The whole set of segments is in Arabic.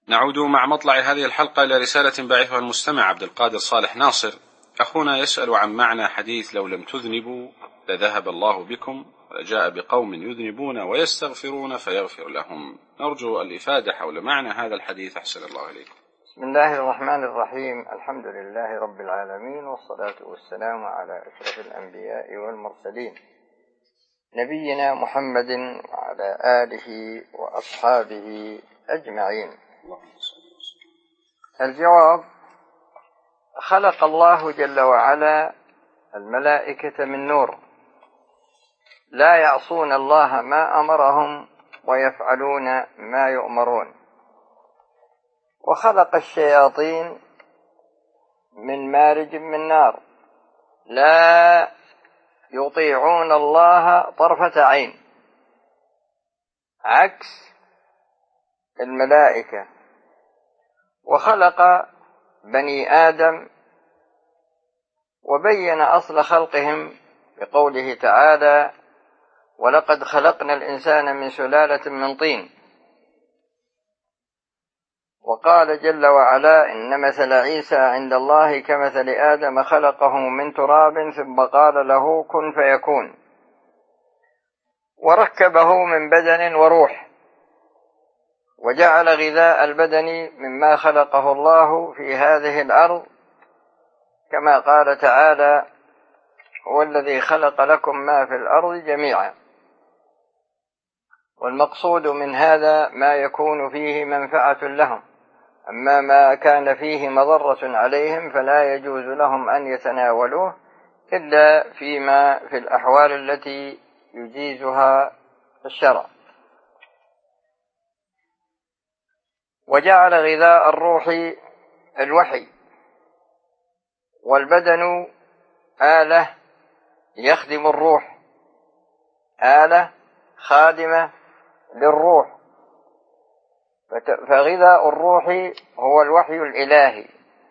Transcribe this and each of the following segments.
نعود مع مطلع هذه الحلقة إلى رسالة باعثها المستمع عبد القادر صالح ناصر. أخونا يسأل عن معنى حديث لو لم تذنبوا لذهب الله بكم وجاء بقوم يذنبون ويستغفرون فيغفر لهم. نرجو الإفادة حول معنى هذا الحديث أحسن الله إليكم. بسم الله الرحمن الرحيم. الحمد لله رب العالمين، والصلاة والسلام على أشرف الأنبياء والمرسلين نبينا محمد وعلى آله وأصحابه أجمعين. الجواب: خلق الله جل وعلا الملائكة من نور، لا يعصون الله ما أمرهم ويفعلون ما يؤمرون. وخلق الشياطين من مارج من نار، لا يطيعون الله طرفة عين، عكس الملائكة. وخلق بني آدم وبين أصل خلقهم بقوله تعالى: ولقد خلقنا الإنسان من سلالة من طين. وقال جل وعلا: إن مثل عيسى عند الله كمثل آدم خلقه من تراب ثم قال له كن فيكون. وركبه من بدن وروح، وجعل غذاء البدن مما خلقه الله في هذه الأرض، كما قال تعالى: هو الذي خلق لكم ما في الأرض جميعا. والمقصود من هذا ما يكون فيه منفعة لهم، أما ما كان فيه مضرة عليهم فلا يجوز لهم أن يتناولوه إلا فيما في الأحوال التي يجيزها الشرع. وجعل غذاء الروح الوحي، والبدن آلة يخدم الروح، آلة خادمة للروح. فغذاء الروح هو الوحي الإلهي.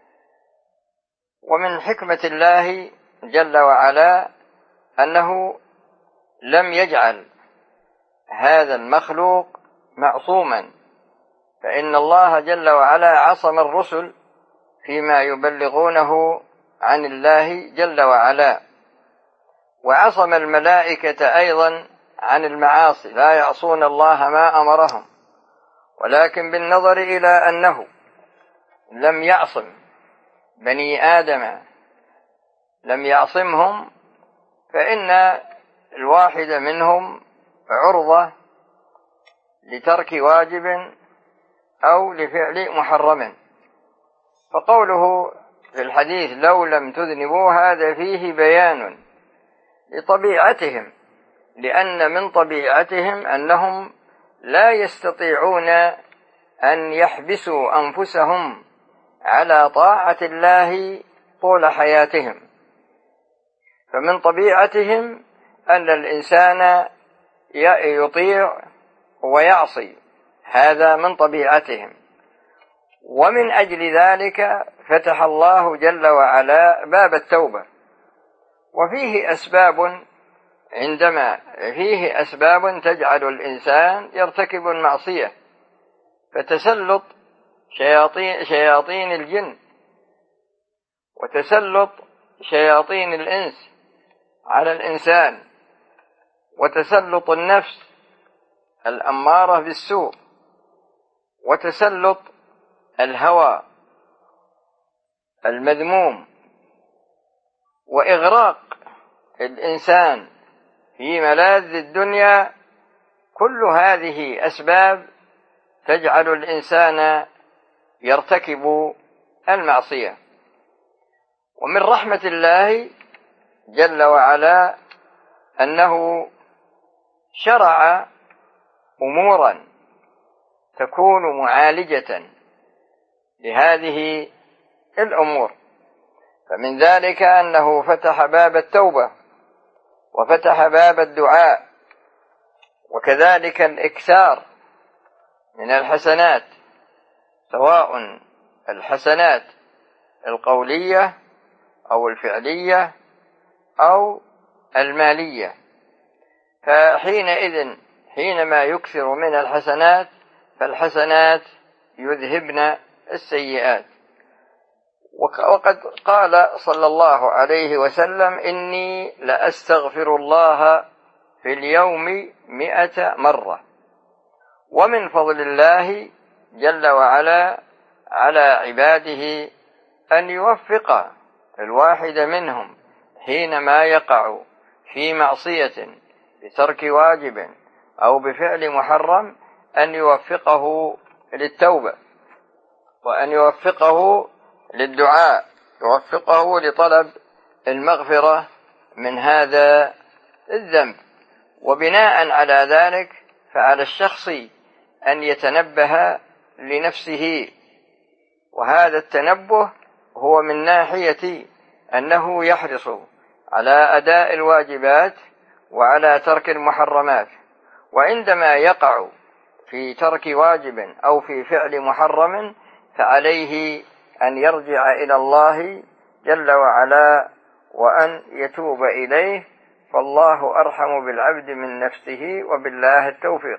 ومن حكمة الله جل وعلا أنه لم يجعل هذا المخلوق معصوما، فإن الله جل وعلا عصم الرسل فيما يبلغونه عن الله جل وعلا، وعصم الملائكة أيضا عن المعاصي، لا يعصون الله ما أمرهم. ولكن بالنظر إلى أنه لم يعصم بني آدم، لم يعصمهم، فإن الواحد منهم عرضة لترك واجب أو لفعل محرم. فقوله في الحديث لو لم تذنبوا هذا فيه بيان لطبيعتهم، لأن من طبيعتهم أنهم لا يستطيعون أن يحبسوا أنفسهم على طاعة الله طول حياتهم. فمن طبيعتهم أن الإنسان يطيع ويعصي، هذا من طبيعتهم. ومن أجل ذلك فتح الله جل وعلا باب التوبة. وفيه أسباب، عندما فيه أسباب تجعل الإنسان يرتكب المعصية، فتسلط شياطين الجن وتسلط شياطين الإنس على الإنسان، وتسلط النفس الأمارة بالسوء، وتسلط الهوى المذموم، وإغراق الإنسان في ملاذ الدنيا. كل هذه أسباب تجعل الإنسان يرتكب المعصية. ومن رحمة الله جل وعلا أنه شرع أمورا تكون معالجة لهذه الأمور. فمن ذلك أنه فتح باب التوبة، وفتح باب الدعاء، وكذلك الإكثار من الحسنات، سواء الحسنات القولية أو الفعلية أو المالية. فحينئذ حينما يكثر من الحسنات، فالحسنات يذهبن السيئات. وقد قال صلى الله عليه وسلم: إني لأستغفر الله في اليوم 100 مرة. ومن فضل الله جل وعلا على عباده أن يوفق الواحد منهم حينما يقع في معصية بترك واجب أو بفعل محرم أن يوفقه للتوبة، وأن يوفقه للدعاء، يوفقه لطلب المغفرة من هذا الذنب. وبناء على ذلك فعلى الشخص أن يتنبه لنفسه، وهذا التنبه هو من ناحية أنه يحرص على أداء الواجبات وعلى ترك المحرمات. وعندما يقع في ترك واجب أو في فعل محرم فعليه أن يرجع إلى الله جل وعلا وأن يتوب إليه، فالله أرحم بالعبد من نفسه، وبالله التوفيق.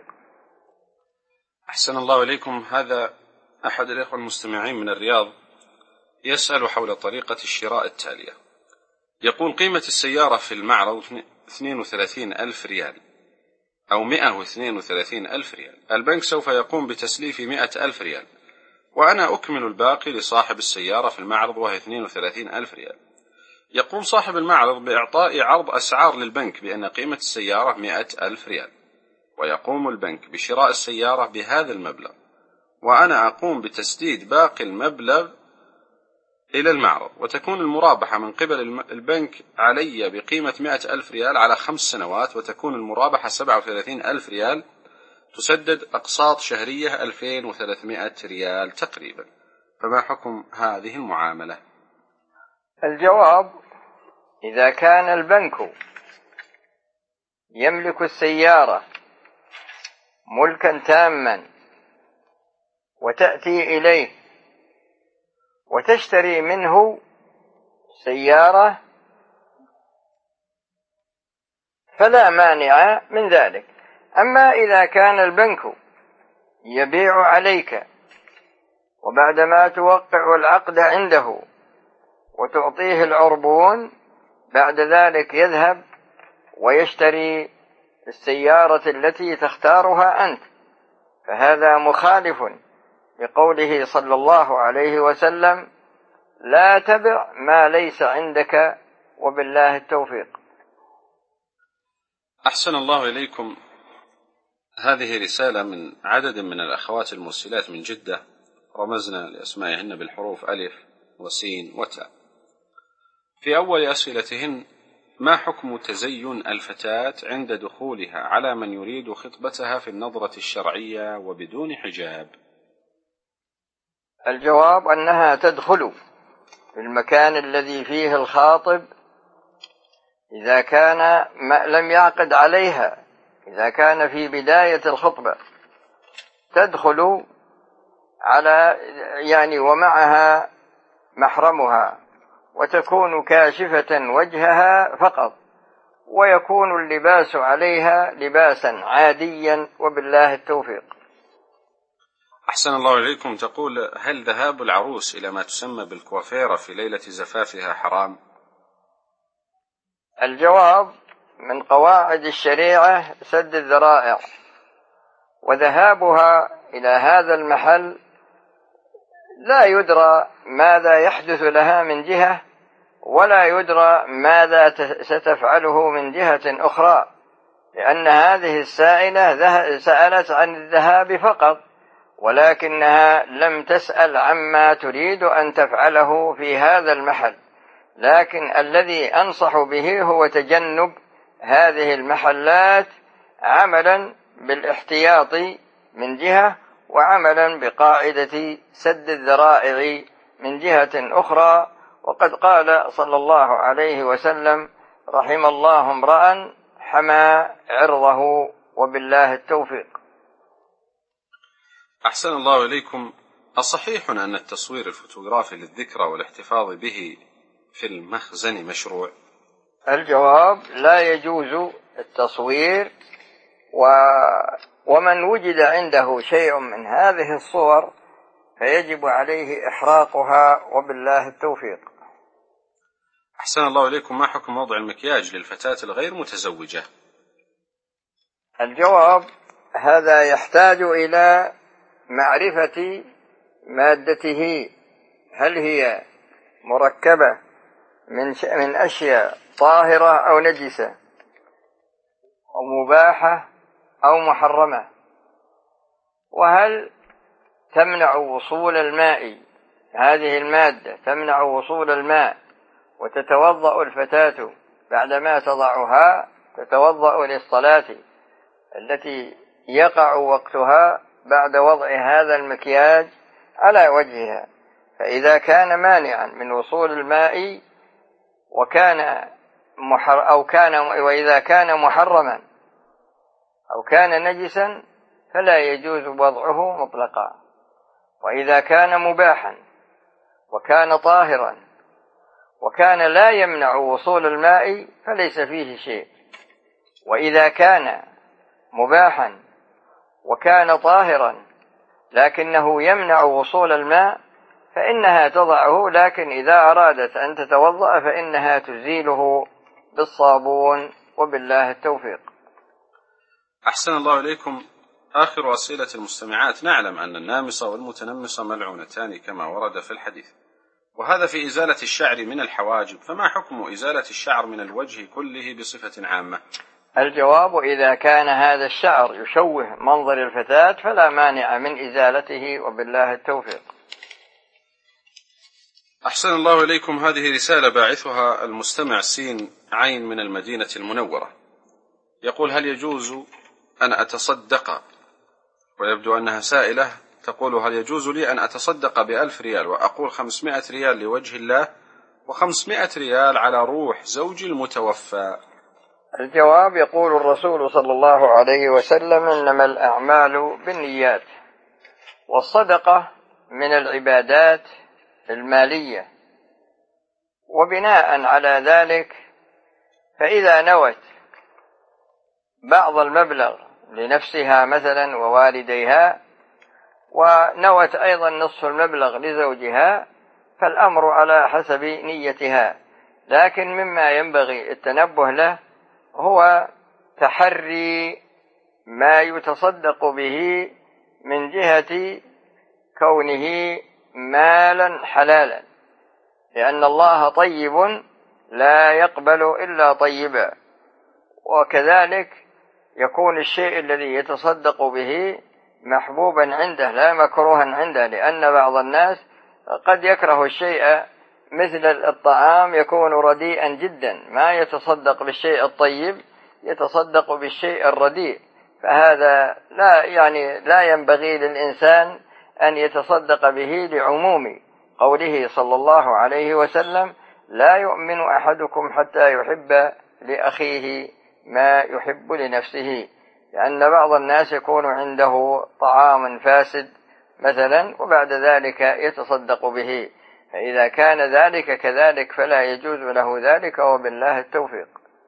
أحسن الله إليكم. هذا أحد الإخوة المستمعين من الرياض يسأل حول طريقة الشراء التالية. يقول: قيمة السيارة في المعرض 32,000 ريال أو 132,000 ريال. البنك سوف يقوم بتسليف 100,000 ريال، وأنا أكمل الباقي لصاحب السيارة في المعرض وهي 32,000 ريال. يقوم صاحب المعرض بإعطاء عرض أسعار للبنك بأن قيمة السيارة 100,000 ريال، ويقوم البنك بشراء السيارة بهذا المبلغ، وأنا أقوم بتسديد باقي المبلغ إلى المعرض، وتكون المرابحة من قبل البنك علي بقيمة 100,000 ريال على 5 سنوات، وتكون المرابحة 37,000 ريال، تسدد أقساط شهرية 2,300 ريال تقريبا. فما حكم هذه المعاملة؟ الجواب: إذا كان البنك يملك السيارة ملكا تاما وتأتي إليه وتشتري منه سيارة فلا مانع من ذلك. أما إذا كان البنك يبيع عليك وبعدما توقع العقد عنده وتعطيه العربون بعد ذلك يذهب ويشتري السيارة التي تختارها أنت، فهذا مخالف لقوله صلى الله عليه وسلم: لا تبع ما ليس عندك، وبالله التوفيق. أحسن الله إليكم. هذه رسالة من عدد من الأخوات المرسلات من جدة، رمزنا لأسمائهن بالحروف ألف وسين وتاء. في أول أسئلتهن: ما حكم تزين الفتاة عند دخولها على من يريد خطبتها في النظرة الشرعية وبدون حجاب؟ الجواب: أنها تدخل في المكان الذي فيه الخاطب إذا كان لم يعقد عليها، إذا كان في بداية الخطبة تدخل ومعها محرمها، وتكون كاشفة وجهها فقط، ويكون اللباس عليها لباسا عاديا، وبالله التوفيق. أحسن الله إليكم. تقول: هل ذهاب العروس إلى ما تسمى بالكوافيرة في ليلة زفافها حرام؟ الجواب: من قواعد الشريعة سد الذرائع، وذهابها إلى هذا المحل لا يدرى ماذا يحدث لها من جهة، ولا يدرى ماذا ستفعله من جهة أخرى، لأن هذه السائلة سألت عن الذهاب فقط، ولكنها لم تسأل عما تريد أن تفعله في هذا المحل. لكن الذي أنصح به هو تجنب هذه المحلات، عملا بالاحتياط من جهة، وعملا بقاعدة سد الذرائع من جهة أخرى. وقد قال صلى الله عليه وسلم: رحم الله امرأ حمى عرضه، وبالله التوفيق. أحسن الله إليكم. أصحيح أن التصوير الفوتوغرافي للذكرى والاحتفاظ به في المخزن مشروع؟ الجواب: لا يجوز التصوير، ومن وجد عنده شيء من هذه الصور فيجب عليه إحراقها، وبالله التوفيق. أحسن الله إليكم، ما حكم وضع المكياج للفتاة الغير متزوجة؟ الجواب: هذا يحتاج إلى معرفة مادته، هل هي مركبة من أشياء طاهرة أو نجسة، أو مباحة أو محرمة، وهل تمنع وصول الماء، هذه المادة تمنع وصول الماء وتتوضأ الفتاة بعدما تضعها، تتوضأ للصلاة التي يقع وقتها بعد وضع هذا المكياج على وجهها. فإذا كان مانعا من وصول الماء وإذا كان محرما أو كان نجسا فلا يجوز وضعه مطلقا. وإذا كان مباحا وكان طاهرا وكان لا يمنع وصول الماء فليس فيه شيء. وإذا كان مباحا وكان طاهرا لكنه يمنع وصول الماء فإنها تضعه، لكن إذا أرادت أن تتوضأ فإنها تزيله بالصابون، وبالله التوفيق. أحسن الله إليكم، آخر أسئلة المستمعات: نعلم أن النامصة والمتنمصة ملعونتان كما ورد في الحديث، وهذا في إزالة الشعر من الحواجب، فما حكم إزالة الشعر من الوجه كله بصفة عامة؟ الجواب: إذا كان هذا الشعر يشوه منظر الفتاة فلا مانع من إزالته، وبالله التوفيق. أحسن الله إليكم، هذه رسالة باعثها المستمع سين عين من المدينة المنورة، يقول: هل يجوز أن أتصدق، ويبدو أنها سائلة تقول: هل يجوز لي أن أتصدق ب1000 ريال وأقول 500 ريال لوجه الله و500 ريال على روح زوجي المتوفى؟ الجواب: يقول الرسول صلى الله عليه وسلم: إنما الأعمال بالنيات، والصدقة من العبادات المالية، وبناء على ذلك فإذا نوت بعض المبلغ لنفسها مثلا ووالديها، ونوت أيضا نصف المبلغ لزوجها، فالأمر على حسب نيتها. لكن مما ينبغي التنبه له هو تحري ما يتصدق به من جهة كونه مالا حلالا، لأن الله طيب لا يقبل إلا طيبا. وكذلك يكون الشيء الذي يتصدق به محبوبا عنده لا مكروها عنده، لأن بعض الناس قد يكره الشيء مثل الطعام يكون رديئا جدا، ما يتصدق بالشيء الطيب، يتصدق بالشيء الرديء، فهذا لا ينبغي للإنسان أن يتصدق به، لعموم قوله صلى الله عليه وسلم: لا يؤمن أحدكم حتى يحب لأخيه ما يحب لنفسه. لأن بعض الناس يكون عنده طعام فاسد مثلا وبعد ذلك يتصدق به، فإذا كان ذلك كذلك فلا يجوز له ذلك، وبالله التوفيق.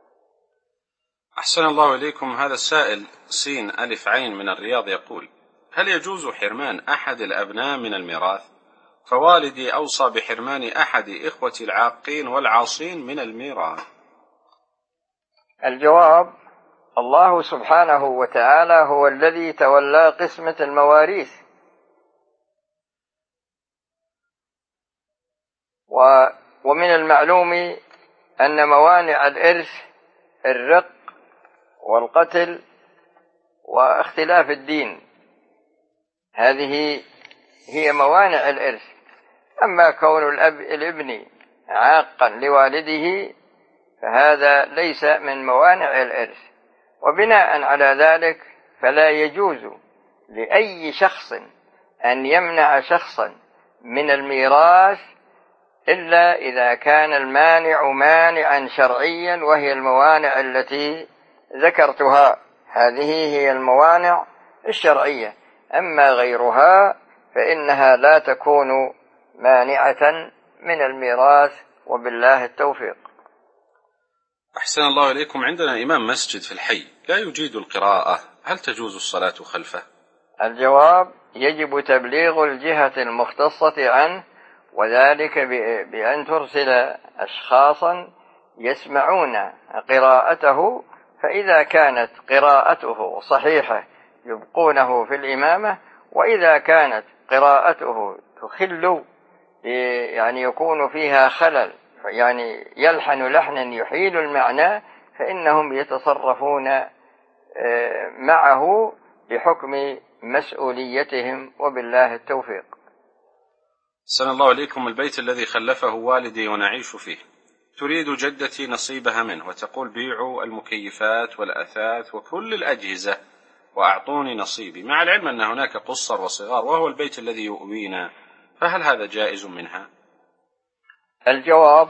أحسن الله إليكم، هذا السائل سين ألف عين من الرياض يقول: هل يجوز حرمان أحد الأبناء من الميراث؟ فوالدي أوصى بحرمان أحد إخوتي العاقين والعاصين من الميراث. الجواب: الله سبحانه وتعالى هو الذي تولى قسمة المواريث، ومن المعلوم أن موانع الإرث الرق والقتل واختلاف الدين، هذه هي موانع الإرث. أما كون الابن عاقا لوالده فهذا ليس من موانع الإرث، وبناء على ذلك فلا يجوز لأي شخص أن يمنع شخصا من الميراث إلا إذا كان المانع مانعا شرعيا، وهي الموانع التي ذكرتها، هذه هي الموانع الشرعية. أما غيرها فإنها لا تكون مانعة من الميراث، وبالله التوفيق. أحسن الله إليكم، عندنا إمام مسجد في الحي لا يجيد القراءة، هل تجوز الصلاة خلفه؟ الجواب: يجب تبليغ الجهة المختصة عنه، وذلك بأن ترسل أشخاصا يسمعون قراءته، فإذا كانت قراءته صحيحة يبقونه في الإمامة، وإذا كانت قراءته تخل يعني يكون فيها خلل، يعني يلحن لحنا يحيل المعنى، فإنهم يتصرفون معه بحكم مسؤوليتهم، وبالله التوفيق. أحسن الله إليكم. البيت الذي خلفه والدي ونعيش فيه، تريد جدتي نصيبها منه، وتقول بيعوا المكيفات والأثاث وكل الأجهزة وأعطوني نصيبي، مع العلم أن هناك قصر وصغار وهو البيت الذي يؤوينا، فهل هذا جائز منها؟ الجواب: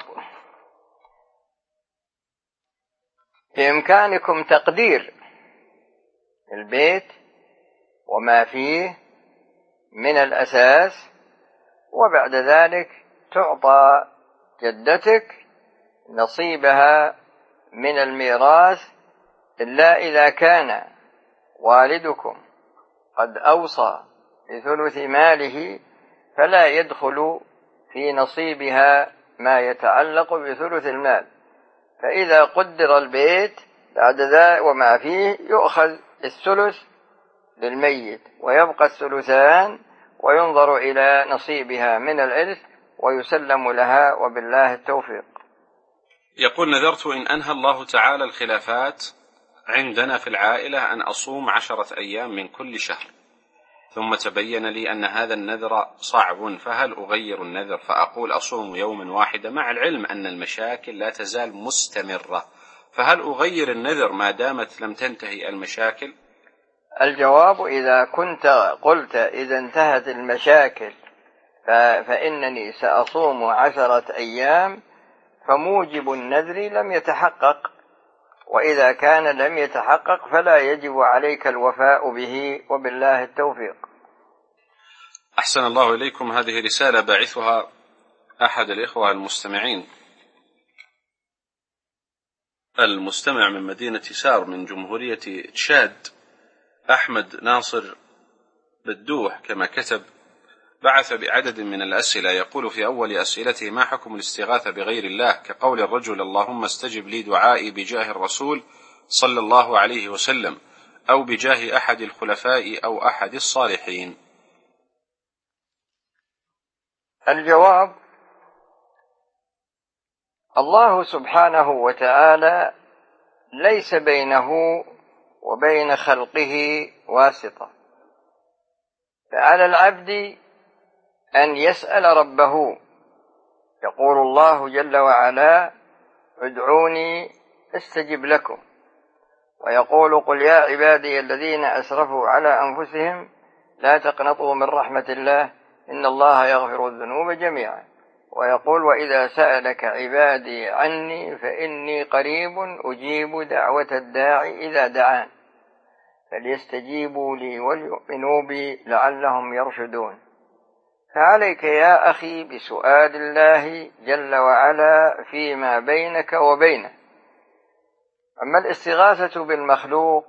بإمكانكم تقدير البيت وما فيه من الأساس، وبعد ذلك تعطى جدتك نصيبها من الميراث، إلا إذا كان والدكم قد أوصى بثلث ماله فلا يدخل في نصيبها ما يتعلق بثلث المال، فإذا قدر البيت بعد ذلك وما فيه يؤخذ الثلث للميت ويبقى الثلثان، وينظر إلى نصيبها من الإرث ويسلم لها، وبالله التوفيق. يقول: نذرت إن أنهى الله تعالى الخلافات عندنا في العائلة أن أصوم 10 أيام من كل شهر، ثم تبين لي أن هذا النذر صعب، فهل أغير النذر فأقول أصوم يوما واحدا، مع العلم أن المشاكل لا تزال مستمرة، فهل أغير النذر ما دامت لم تنتهي المشاكل؟ الجواب: إذا كنت قلت إذا انتهت المشاكل فإنني سأصوم 10 أيام، فموجب النذر لم يتحقق، وإذا كان لم يتحقق فلا يجب عليك الوفاء به، وبالله التوفيق. أحسن الله إليكم. هذه رسالة باعثها أحد الإخوة المستمعين، المستمع من مدينة سار من جمهورية تشاد، أحمد ناصر بدوح كما كتب، بعث بعدد من الأسئلة. يقول في أول أسئلته: ما حكم الاستغاثة بغير الله، كقول الرجل اللهم استجب لي دعائي بجاه الرسول صلى الله عليه وسلم، أو بجاه أحد الخلفاء أو أحد الصالحين؟ الجواب: الله سبحانه وتعالى ليس بينه وبين خلقه واسطة، فعلى العبد أن يسأل ربه. يقول الله جل وعلا: ادعوني استجب لكم، ويقول: قل يا عبادي الذين أسرفوا على أنفسهم لا تقنطوا من رحمة الله إن الله يغفر الذنوب جميعا، ويقول: وإذا سألك عبادي عني فإني قريب أجيب دعوة الداعي إذا دعان فليستجيبوا لي وليؤمنوا بي لعلهم يرشدون. فعليك يا أخي بسؤال الله جل وعلا فيما بينك وبينه. أما الاستغاثة بالمخلوق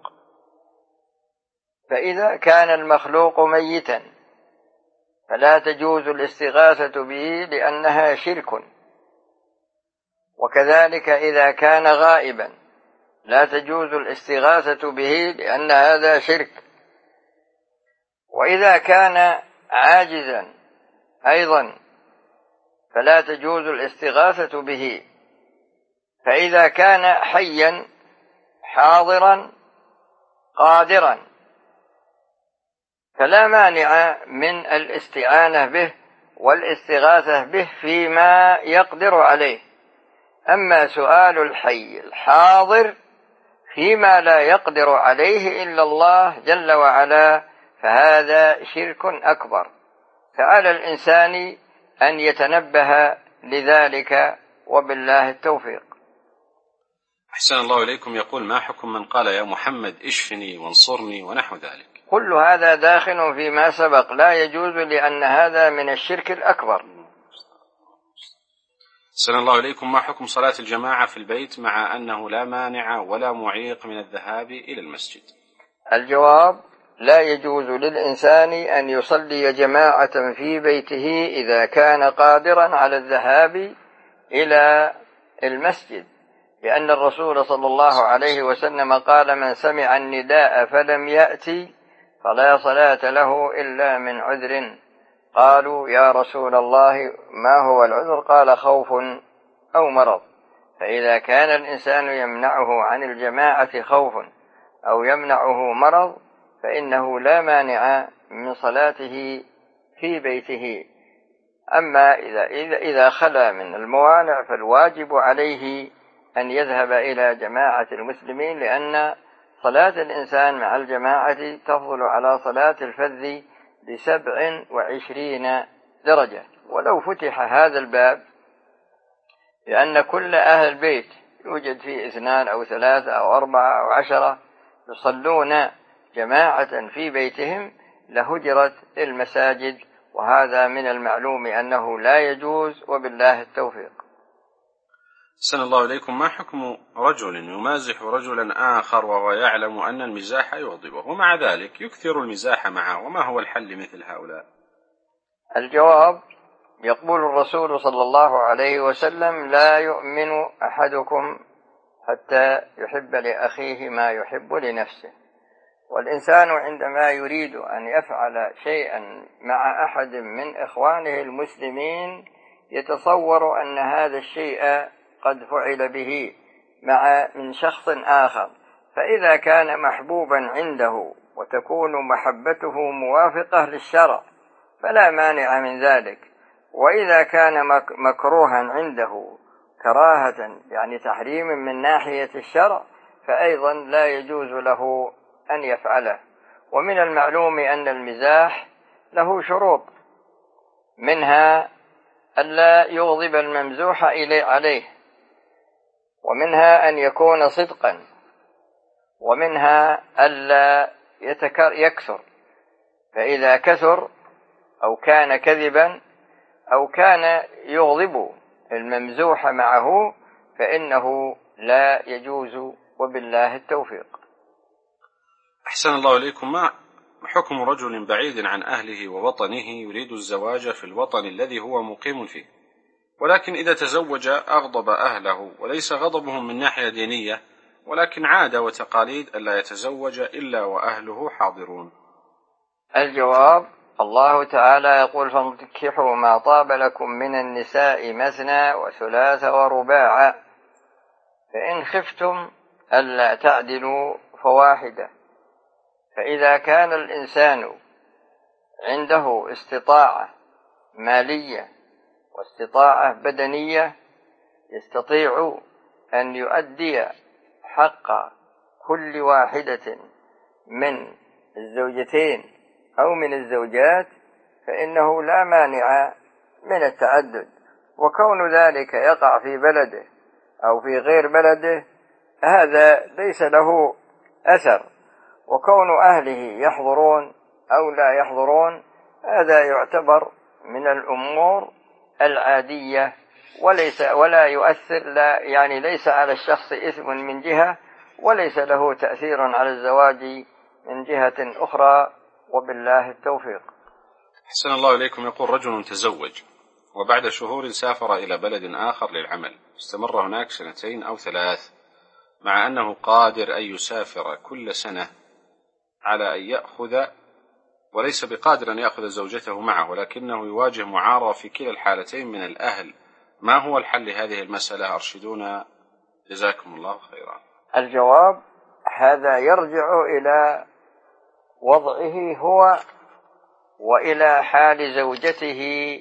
فإذا كان المخلوق ميتا فلا تجوز الاستغاثة به لأنها شرك، وكذلك إذا كان غائبا لا تجوز الاستغاثة به لأن هذا شرك، وإذا كان عاجزا أيضا فلا تجوز الاستغاثة به، فإذا كان حيا حاضرا قادرا فلا مانع من الاستعانة به والاستغاثة به فيما يقدر عليه. أما سؤال الحي الحاضر فيما لا يقدر عليه إلا الله جل وعلا فهذا شرك أكبر، فعلى الإنسان أن يتنبه لذلك، وبالله التوفيق. أحسن الله إليكم. يقول: ما حكم من قال يا محمد اشفني وانصرني ونحو ذلك؟ كل هذا داخل فيما سبق، لا يجوز لأن هذا من الشرك الأكبر. أحسن الله إليكم. ما حكم صلاة الجماعة في البيت مع أنه لا مانع ولا معيق من الذهاب إلى المسجد؟ الجواب: لا يجوز للإنسان أن يصلي جماعة في بيته إذا كان قادرا على الذهاب إلى المسجد، لأن الرسول صلى الله عليه وسلم قال: من سمع النداء فلم يأتي فلا صلاة له إلا من عذر. قالوا: يا رسول الله ما هو العذر؟ قال: خوف أو مرض. فإذا كان الإنسان يمنعه عن الجماعة خوف أو يمنعه مرض فإنه لا مانع من صلاته في بيته. أما إذا خلا من الموانع فالواجب عليه أن يذهب إلى جماعة المسلمين، لأن صلاة الإنسان مع الجماعة تفضل على صلاة الفذ ب27 درجة. ولو فتح هذا الباب لأن كل أهل البيت يوجد فيه 2 أو 3 أو 4 أو 10 يصلون جماعة في بيتهم لهجرت المساجد، وهذا من المعلوم أنه لا يجوز، وبالله التوفيق. أحسن الله إليكم. ما حكم رجل يمازح رجلا آخر وهو يعلم أن المزاح يغضبه ومع ذلك يكثر المزاح معه، وما هو الحل مثل هؤلاء؟ الجواب: يقول الرسول صلى الله عليه وسلم: لا يؤمن أحدكم حتى يحب لأخيه ما يحب لنفسه. والإنسان عندما يريد أن يفعل شيئا مع أحد من إخوانه المسلمين يتصور أن هذا الشيء قد فعل به من شخص آخر، فإذا كان محبوبا عنده وتكون محبته موافقة للشرع فلا مانع من ذلك، وإذا كان مكروها عنده كراهة يعني تحريم من ناحية الشرع فأيضا لا يجوز له أن يفعله. ومن المعلوم أن المزاح له شروط، منها ألا يغضب الممزوح عليه، ومنها أن يكون صدقا، ومنها ألا يكثر، فإذا كثر أو كان كذبا أو كان يغضب الممزوح معه فإنه لا يجوز، وبالله التوفيق. أحسن الله إليكم. ما حكم رجل بعيد عن أهله ووطنه يريد الزواج في الوطن الذي هو مقيم فيه، ولكن إذا تزوج أغضب أهله، وليس غضبهم من ناحية دينية ولكن عادة وتقاليد ألا يتزوج إلا وأهله حاضرون؟ الجواب: الله تعالى يقول: فانكحوا ما طاب لكم من النساء مثنى وثلاث ورباع، فإن خفتم ألا تعدلوا فواحدة. فإذا كان الإنسان عنده استطاعة مالية واستطاعة بدنية يستطيع أن يؤدي حق كل واحدة من الزوجتين أو من الزوجات فإنه لا مانع من التعدد، وكون ذلك يقع في بلده أو في غير بلده هذا ليس له أثر، وكون أهله يحضرون أو لا يحضرون هذا يعتبر من الأمور العادية ولا يؤثر، يعني ليس على الشخص إثم من جهة وليس له تأثير على الزواج من جهة أخرى، وبالله التوفيق. أحسن الله إليكم. يقول: رجل تزوج وبعد شهور سافر إلى بلد آخر للعمل، استمر هناك 2 أو 3 مع أنه قادر أن يسافر كل سنة على أن يأخذ، وليس بقادر أن يأخذ زوجته معه، ولكنه يواجه معارضة في كلا الحالتين من الأهل. ما هو الحل لهذه المسألة؟ أرشدونا جزاكم الله خيرا. الجواب: هذا يرجع إلى وضعه هو وإلى حال زوجته،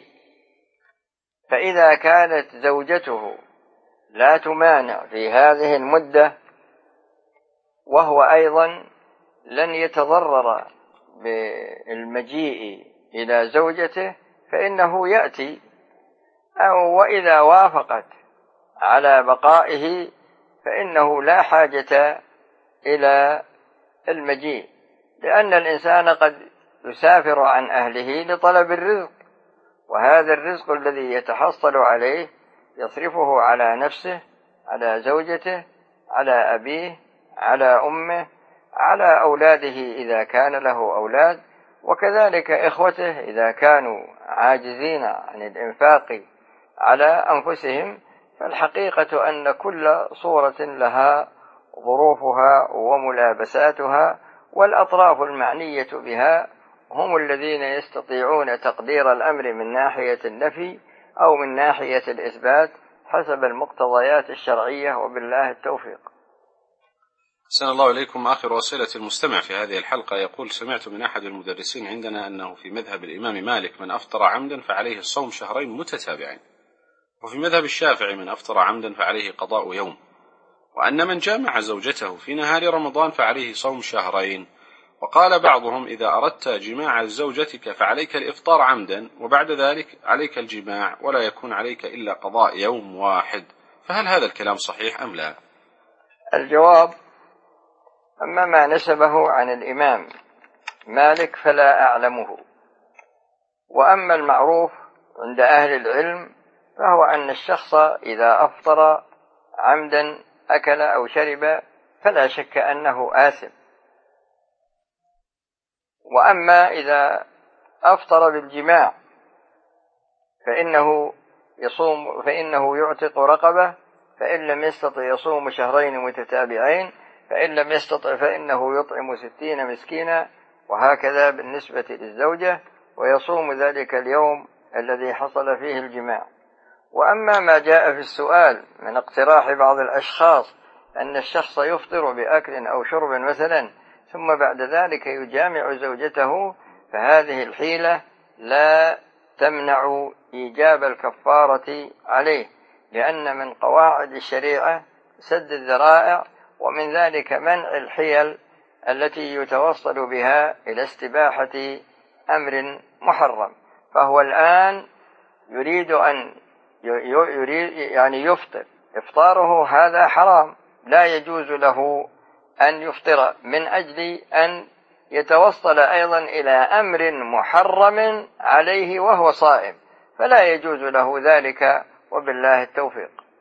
فإذا كانت زوجته لا تمانع في هذه المدة وهو أيضا لن يتضرر بالمجيء إلى زوجته فإنه يأتي، وإذا وافقت على بقائه فإنه لا حاجة إلى المجيء، لأن الإنسان قد يسافر عن أهله لطلب الرزق، وهذا الرزق الذي يتحصل عليه يصرفه على نفسه، على زوجته، على أبيه، على أمه، على أولاده إذا كان له أولاد، وكذلك إخوته إذا كانوا عاجزين عن الإنفاق على أنفسهم. فالحقيقة أن كل صورة لها ظروفها وملابساتها، والأطراف المعنية بها هم الذين يستطيعون تقدير الأمر من ناحية النفي أو من ناحية الإثبات حسب المقتضيات الشرعية، وبالله التوفيق. أحسن الله إليكم. آخر أسئلة المستمع في هذه الحلقة يقول: سمعت من أحد المدرسين عندنا أنه في مذهب الإمام مالك من أفطر عمدا فعليه الصوم شهرين متتابعين، وفي مذهب الشافعي من أفطر عمدا فعليه قضاء يوم، وأن من جامع زوجته في نهار رمضان فعليه صوم شهرين. وقال بعضهم: إذا أردت جماع زوجتك فعليك الإفطار عمدا، وبعد ذلك عليك الجماع، ولا يكون عليك إلا قضاء يوم واحد. فهل هذا الكلام صحيح أم لا؟ الجواب: أما ما نسبه عن الإمام مالك فلا أعلمه، وأما المعروف عند أهل العلم فهو أن الشخص إذا أفطر عمدا أكل أو شرب فلا شك أنه آثم. وأما إذا أفطر بالجماع فإنه يعتق رقبة، فإن لم يستطع يصوم شهرين متتابعين، فإن لم يستطع فإنه يطعم 60 مسكينا، وهكذا بالنسبة للزوجة، ويصوم ذلك اليوم الذي حصل فيه الجماع. وأما ما جاء في السؤال من اقتراح بعض الأشخاص أن الشخص يفطر بأكل أو شرب مثلا ثم بعد ذلك يجامع زوجته، فهذه الحيلة لا تمنع إيجاب الكفارة عليه، لأن من قواعد الشريعة سد الذرائع، ومن ذلك منع الحيل التي يتوصل بها إلى استباحة أمر محرم. فهو الآن يريد أن يفطر، إفطاره هذا حرام، لا يجوز له أن يفطر من أجل أن يتوصل أيضا إلى أمر محرم عليه وهو صائم، فلا يجوز له ذلك، وبالله التوفيق.